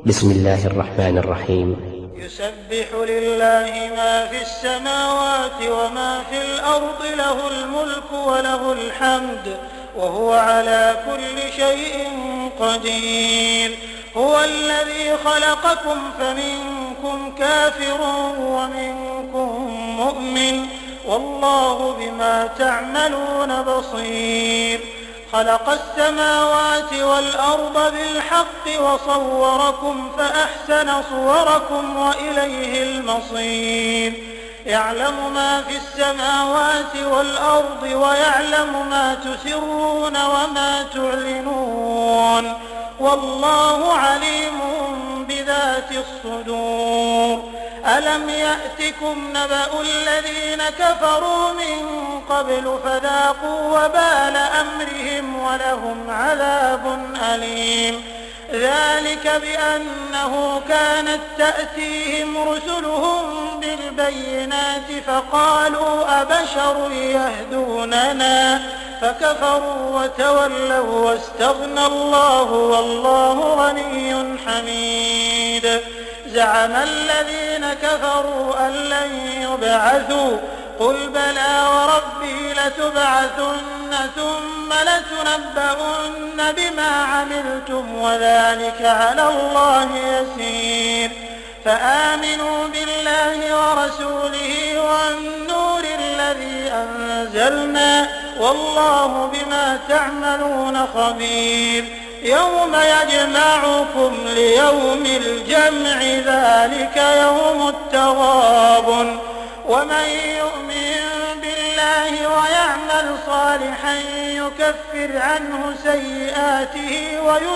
بسم الله الرحمن الرحيم. يسبح لله ما في السماوات وما في الأرض، له الملك وله الحمد وهو على كل شيء قدير. هو الذي خلقكم فمنكم كافر ومنكم مؤمن، والله بما تعملون بصير. خلق السماوات والأرض بالحق وصوركم فأحسن صوركم وإليه المصير. يعلم ما في السماوات والأرض ويعلم ما تسرون وما تعلنون، والله عليم بذات الصدور. ألم يأتكم نبأ الذين كفروا من قبل فذاقوا وبال أمرهم ولهم عذاب أليم. ذلك بأنه كانت تأتيهم رسلهم بالبينات فقالوا أبشر يهدوننا فكفروا وتولوا واستغنى الله والله غني حميد. زعم الذين كفروا أن لن يبعثوا، قل بلى وربي لتبعثن ثم لتنبؤن بما عملتم وذلك على الله يسير. فآمنوا بالله ورسوله والنور الذي أنزلنا، والله بما تعملون خبير. يوم يجمعكم ليوم الجمع، ذلك يوم التغابن. ومن يؤمن بالله ويعمل صالحا يكفر عنه سيئاته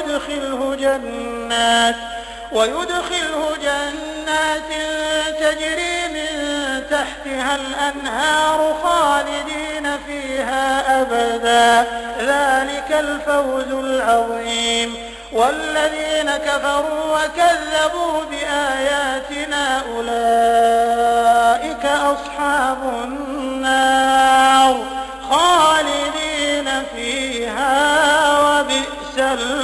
ويدخله جنات تجري من تحتها الأنهار خالدين فيها أبدا، ذلك الفوز العظيم. والذين كفروا وكذبوا بآياتنا أولئك أصحاب النار خالدين فيها وبئس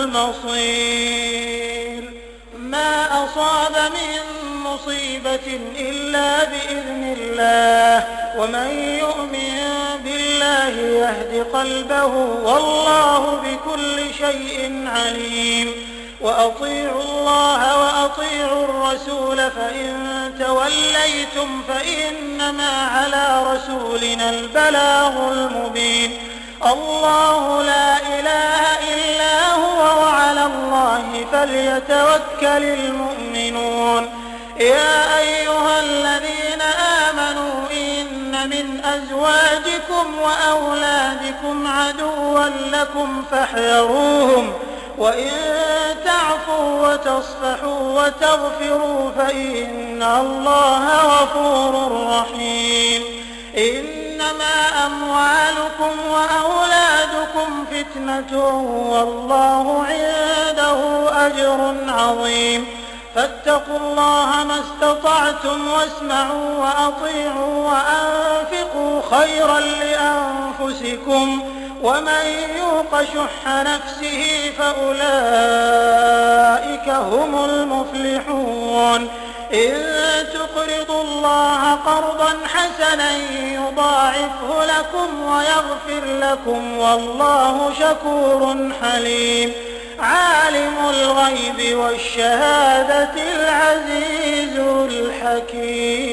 المصير. ما أصاب من مصيبة إلا بإذن الله، ومن يؤمن بالله يهد قلبه، والله بكل شيء عليم. وأطيعوا الله وأطيعوا الرسول، فإن توليتم فإنما على رسولنا البلاغ المبين. الله لا إله إلا هو وعلى الله فليتوكل المؤمنون. يا أيها الذين آمنوا إن من أزواجكم وأولادكم عدوا لكم فاحذروهم، وإن تعفوا وتصفحوا وتغفروا فإن الله غفور رحيم. إنما أموالكم وأولادكم فتنة والله عنده أجر عظيم. فاتقوا الله ما استطعتم واسمعوا وأطيعوا وأنفقوا خيرا لأنفسكم، ومن يوق شح نفسه فأولئك هم المفلحون. إن تقرضوا الله قرضا حسنا يضاعفه لكم ويغفر لكم، والله شكور حليم. عالم الغيب والشهادة العزيز الحكيم.